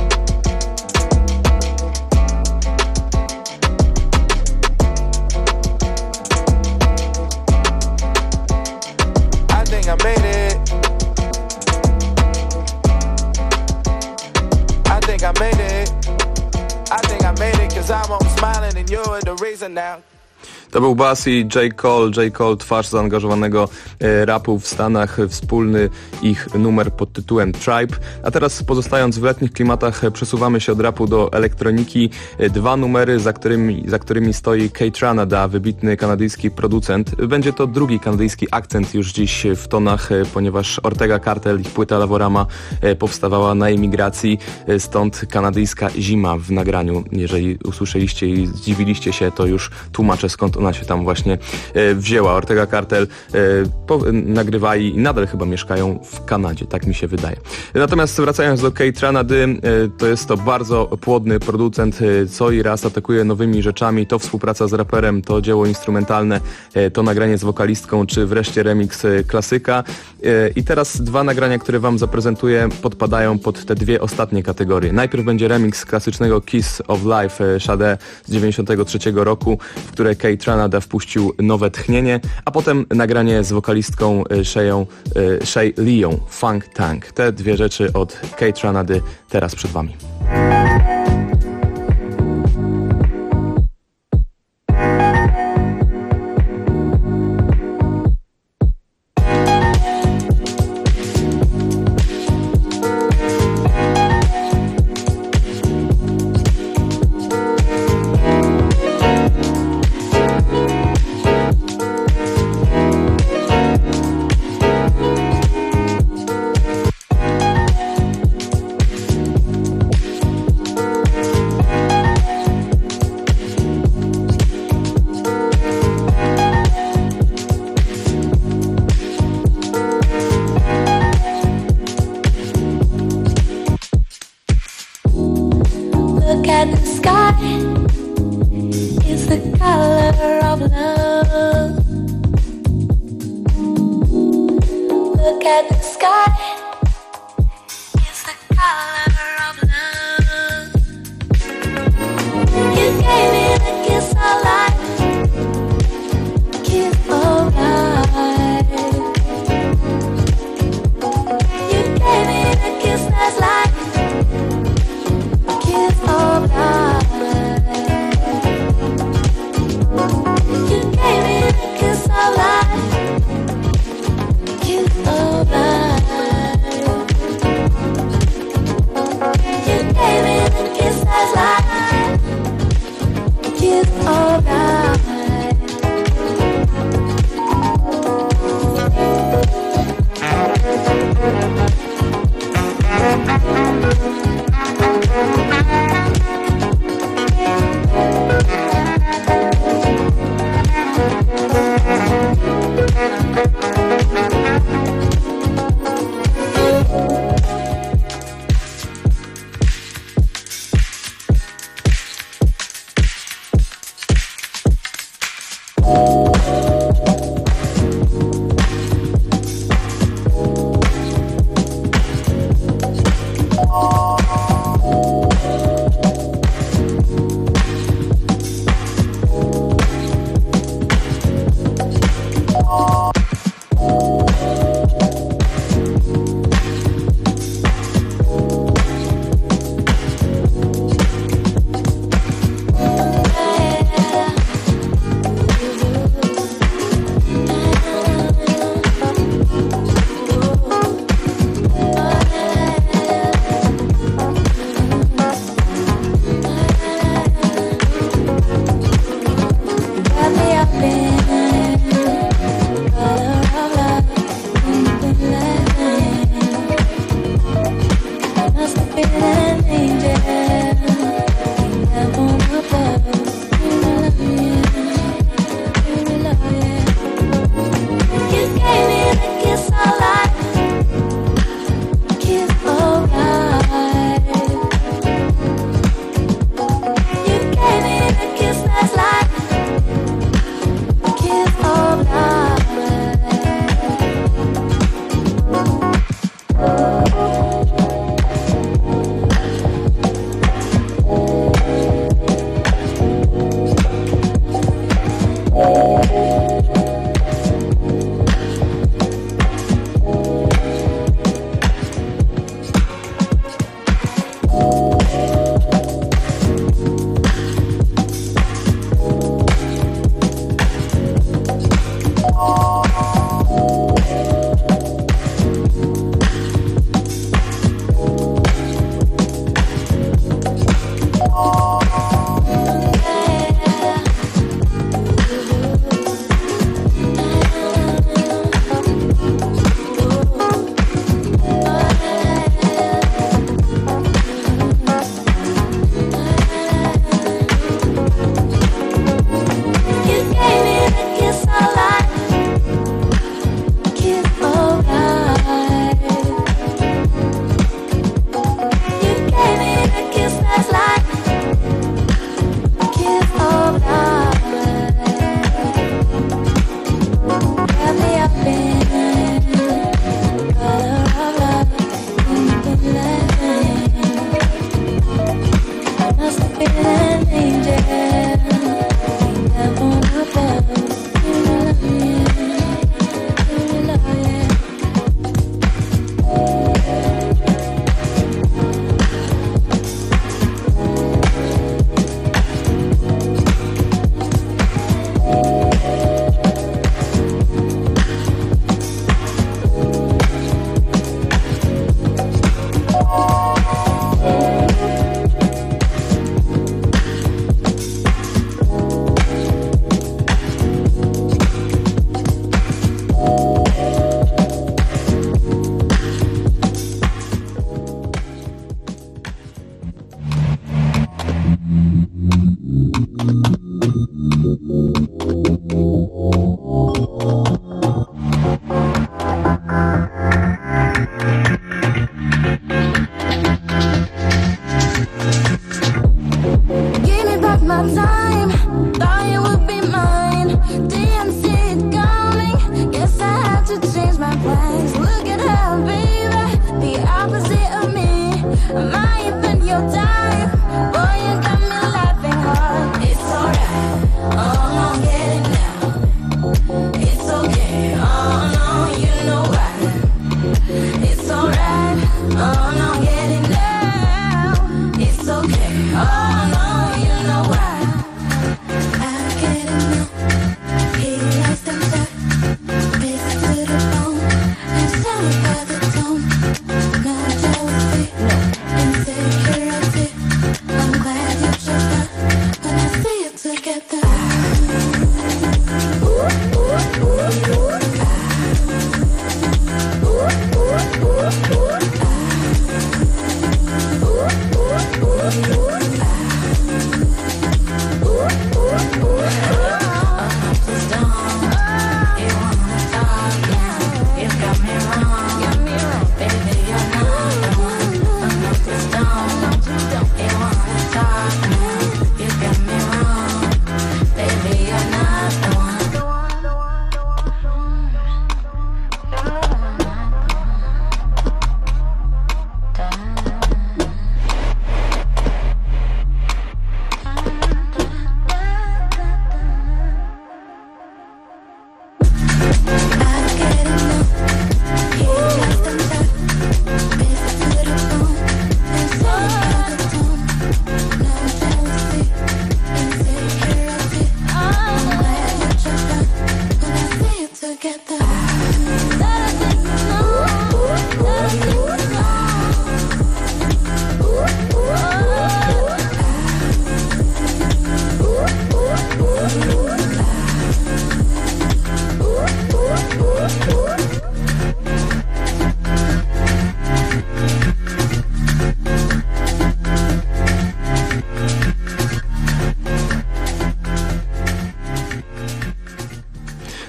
I made it. I think I made it. I think I made it, cause I'm always smiling and you're the reason now. To był Bass i J. Cole, twarz zaangażowanego rapu w Stanach, wspólny ich numer pod tytułem Tribe. A teraz, pozostając w letnich klimatach, przesuwamy się od rapu do elektroniki. Dwa numery, za którymi stoi K-Tranada, wybitny kanadyjski producent. Będzie to drugi kanadyjski akcent już dziś w tonach, ponieważ Ortega Cartel, ich płyta Lavorama, powstawała na emigracji, stąd kanadyjska zima w nagraniu. Jeżeli usłyszeliście i zdziwiliście się, to już tłumaczę, skąd ona się tam właśnie wzięła. Ortega Cartel nagrywali i nadal chyba mieszkają w Kanadzie, tak mi się wydaje. Natomiast wracając do K-Tranady, to jest to bardzo płodny producent, co i raz atakuje nowymi rzeczami. To współpraca z raperem, to dzieło instrumentalne, to nagranie z wokalistką, czy wreszcie remix klasyka. I teraz dwa nagrania, które wam zaprezentuję, podpadają pod te dwie ostatnie kategorie. Najpierw będzie remix klasycznego Kiss of Life Sade z 93 roku, w której K-Tranada wpuścił nowe tchnienie, a potem nagranie z wokalistką Shay Leon, Funk Tank. Te dwie rzeczy od K-Tranady teraz przed wami. Look at the sky, it's the color of love. Look at the sky, it's the color of love. You gave me the kiss of life, kiss of life. You gave me the kiss that's life, kiss of life. You gave me the kiss of life, kiss of life. You gave me the kiss that's life, kiss of life.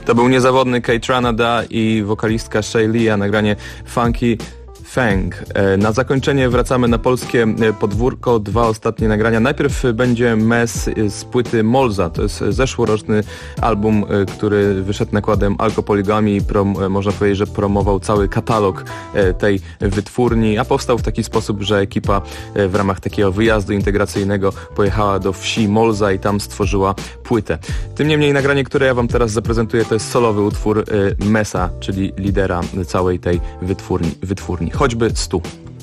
To był niezawodny Kaytranada i wokalistka Shay Lee, a nagranie Funky Fang. Na zakończenie wracamy na polskie podwórko. 2 ostatnie nagrania. Najpierw będzie Mes z płyty Molza. To jest zeszłoroczny album, który wyszedł nakładem Alkopoligami i można powiedzieć, że promował cały katalog tej wytwórni, a powstał w taki sposób, że ekipa w ramach takiego wyjazdu integracyjnego pojechała do wsi Molza i tam stworzyła płytę. Tym niemniej nagranie, które ja wam teraz zaprezentuję, to jest solowy utwór Mesa, czyli lidera całej tej wytwórni. Choćby 100.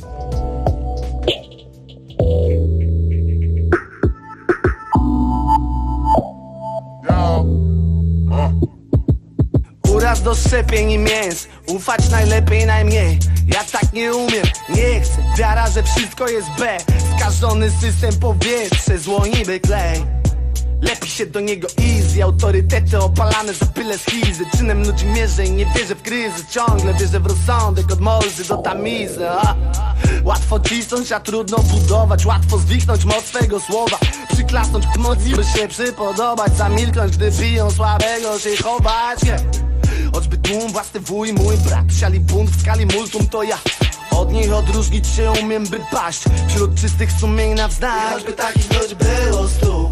Uraz do szczepień i mięs, ufać najlepiej najmniej. Ja tak nie umiem, nie chcę. Wiara, że wszystko jest B. Skażony system, powietrze, zło niby klej. Lepi się do niego easy, autorytety opalane za byle schizy. Czynem ludzi mierzę i nie wierzę w kryzys. Ciągle wierzę w rozsądek, od Molzy do Tamizy. Łatwo cisnąć, a trudno budować. Łatwo zwichnąć moc swego słowa. Przyklasnąć moc i by się przypodobać. Zamilknąć, gdy biją słabego się chować. Choćby tłum, własny wuj, mój brat siali bunt w skali multum, to ja od nich odróżnić się umiem, by paść wśród czystych sumień na wznak. Choćby takich ludzi było 100.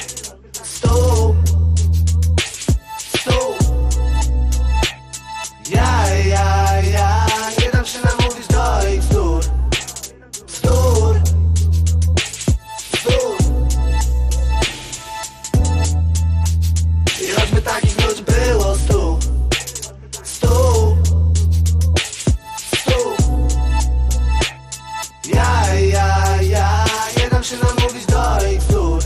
Ja, nie dam się namówić do ich bzdur. I choćby takich ludzi było 100. Ja, nie dam się namówić do ich bzdur.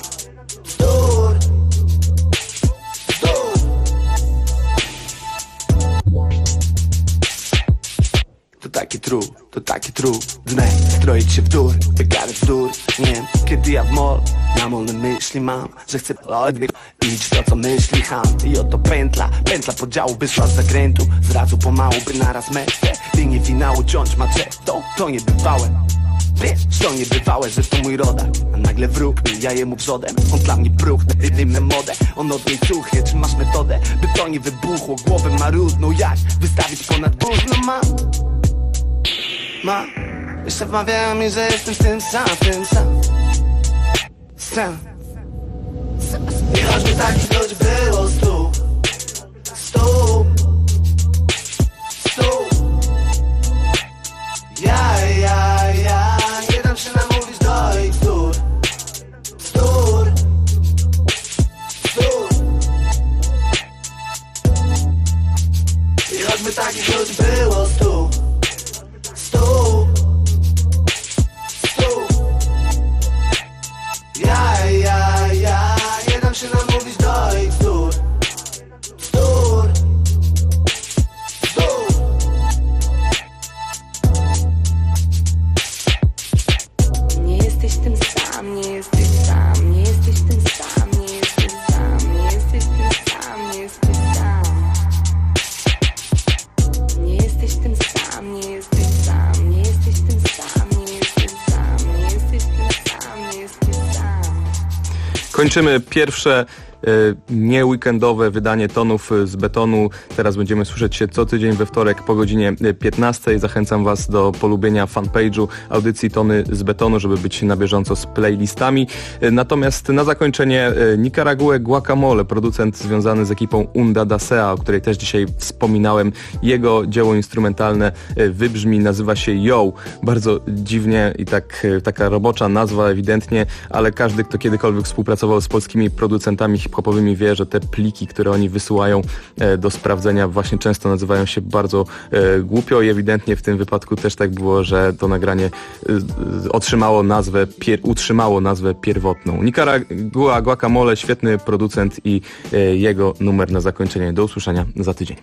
To taki trudne stroić się w dur, wygarać wzór. Nie wiem, kiedy ja w mall na molne myśli mam, że chcę iść to co myśli ham. I oto pętla podziału by szła z zakrętu. Zrazu pomału by naraz metę linię finału ciąć maczetą. To niebywałe, wiesz, to niebywałe, że to mój rodak. A nagle wróg mi, ja jemu wrzodem. On dla mnie bruchnę, dymne modę. On od niej cuchnie, czy masz metodę, by to nie wybuchło? Głowę marudną jak wystawić ponad próżno ma, jeszcze wmawiają mi, że jestem tym sam. I choćby takich ludzi było 100. Ja, nie dam się namówić do ich bzdur. I choćby takich ludzi było 100. Ja, nie dam się namówić do ich bzdur. Nie jesteś tym sam, nie jesteś sam, nie jesteś tym sam, nie jesteś sam, nie jesteś tym sam, nie jesteś sam. Nie jesteś tym sam, nie jesteś sam, nie jesteś tym sam, nie jesteś sam, nie jesteś tym sam, nie jesteś sam. Kończymy pierwsze nie weekendowe wydanie Tonów z Betonu. Teraz będziemy słyszeć się co tydzień we wtorek po godzinie 15. Zachęcam was do polubienia fanpage'u audycji Tony z Betonu, żeby być na bieżąco z playlistami. Natomiast na zakończenie Nicaraguę Guacamole, producent związany z ekipą Unda Dasea, o której też dzisiaj wspominałem. Jego dzieło instrumentalne wybrzmi, nazywa się Yo. Bardzo dziwnie i taka robocza nazwa ewidentnie, ale każdy, kto kiedykolwiek współpracował z polskimi producentami hip-hopowymi wie, że te pliki, które oni wysyłają do sprawdzenia, właśnie często nazywają się bardzo głupio i ewidentnie w tym wypadku też tak było, że to nagranie utrzymało nazwę pierwotną. Nicaragua Guacamole, świetny producent i jego numer na zakończenie. Do usłyszenia za tydzień.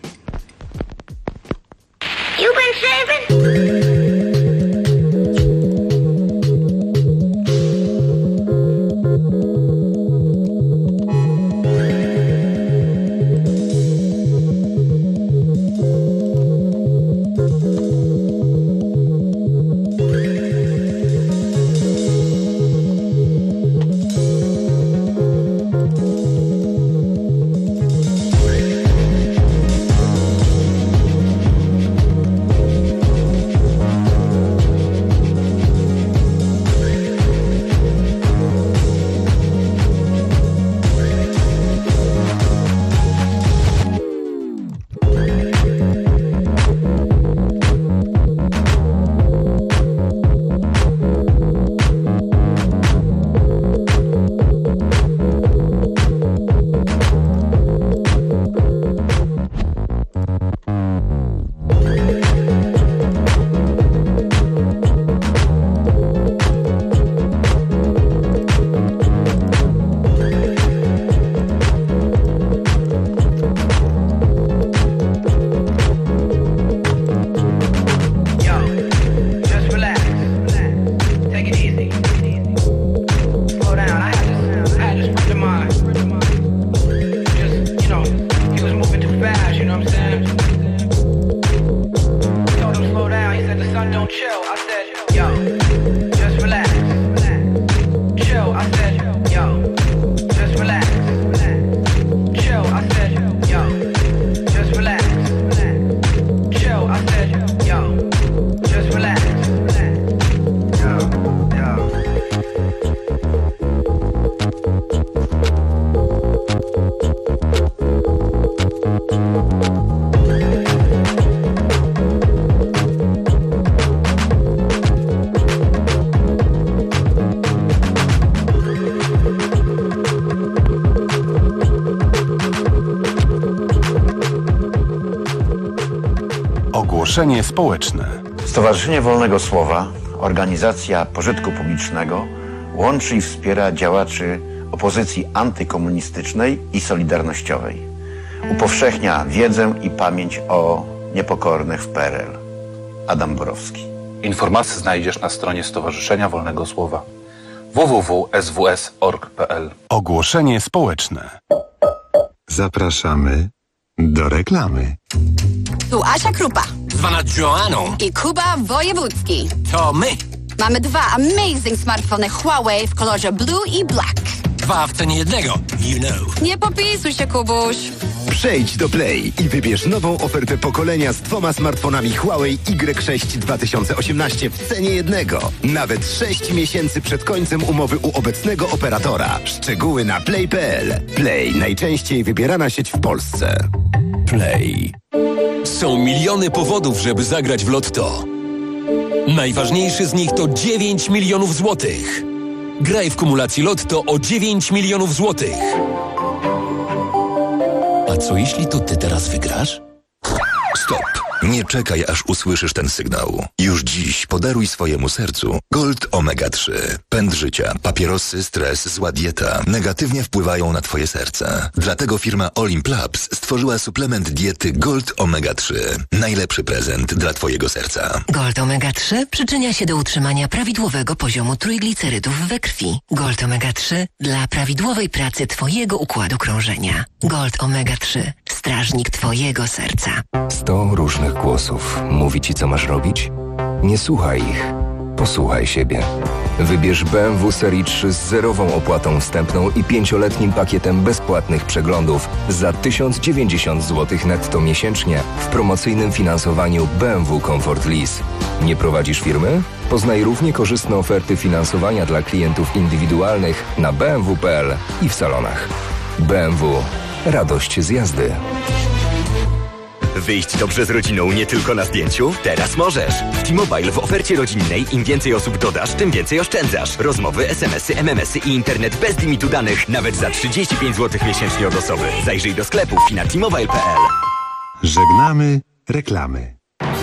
Ogłoszenie społeczne. Stowarzyszenie Wolnego Słowa, organizacja pożytku publicznego, łączy i wspiera działaczy opozycji antykomunistycznej i solidarnościowej. Upowszechnia wiedzę i pamięć o niepokornych w PRL. Adam Borowski. Informacje znajdziesz na stronie Stowarzyszenia Wolnego Słowa www.sws.org.pl. Ogłoszenie społeczne. Zapraszamy do reklamy. Tu Asia Krupa. Zwana Joanną. I Kuba Wojewódzki. To my. Mamy 2 amazing smartfony Huawei w kolorze blue i black. 2 w cenie jednego. You know. Nie popisuj się, Kubuś. Przejdź do Play i wybierz nową ofertę pokolenia z 2 smartfonami Huawei Y6 2018 w cenie jednego. Nawet 6 miesięcy przed końcem umowy u obecnego operatora. Szczegóły na play.pl. Play, najczęściej wybierana sieć w Polsce. Play. Są miliony powodów, żeby zagrać w Lotto. Najważniejszy z nich to 9 milionów złotych. Graj w kumulacji Lotto o 9 milionów złotych. A co jeśli to ty teraz wygrasz? Stop! Nie czekaj, aż usłyszysz ten sygnał. Już dziś podaruj swojemu sercu Gold Omega 3. Pęd życia, papierosy, stres, zła dieta negatywnie wpływają na twoje serce. Dlatego firma Olimp Labs stworzyła suplement diety Gold Omega 3. Najlepszy prezent dla twojego serca. Gold Omega 3 przyczynia się do utrzymania prawidłowego poziomu trójglicerydów we krwi. Gold Omega 3 dla prawidłowej pracy twojego układu krążenia. Gold Omega 3. Strażnik twojego serca. 100 różnych głosów mówi ci, co masz robić? Nie słuchaj ich. Posłuchaj siebie. Wybierz BMW serii 3 z zerową opłatą wstępną i 5-letnim pakietem bezpłatnych przeglądów za 1090 zł netto miesięcznie w promocyjnym finansowaniu BMW Comfort Lease. Nie prowadzisz firmy? Poznaj równie korzystne oferty finansowania dla klientów indywidualnych na bmw.pl i w salonach. BMW. Radość z jazdy. Wyjść dobrze z rodziną nie tylko na zdjęciu? Teraz możesz! W T-Mobile w ofercie rodzinnej im więcej osób dodasz, tym więcej oszczędzasz. Rozmowy, SMS-y, MMS-y i internet bez limitu danych nawet za 35 zł miesięcznie od osoby. Zajrzyj do sklepów i na T-Mobile.pl. Żegnamy reklamy.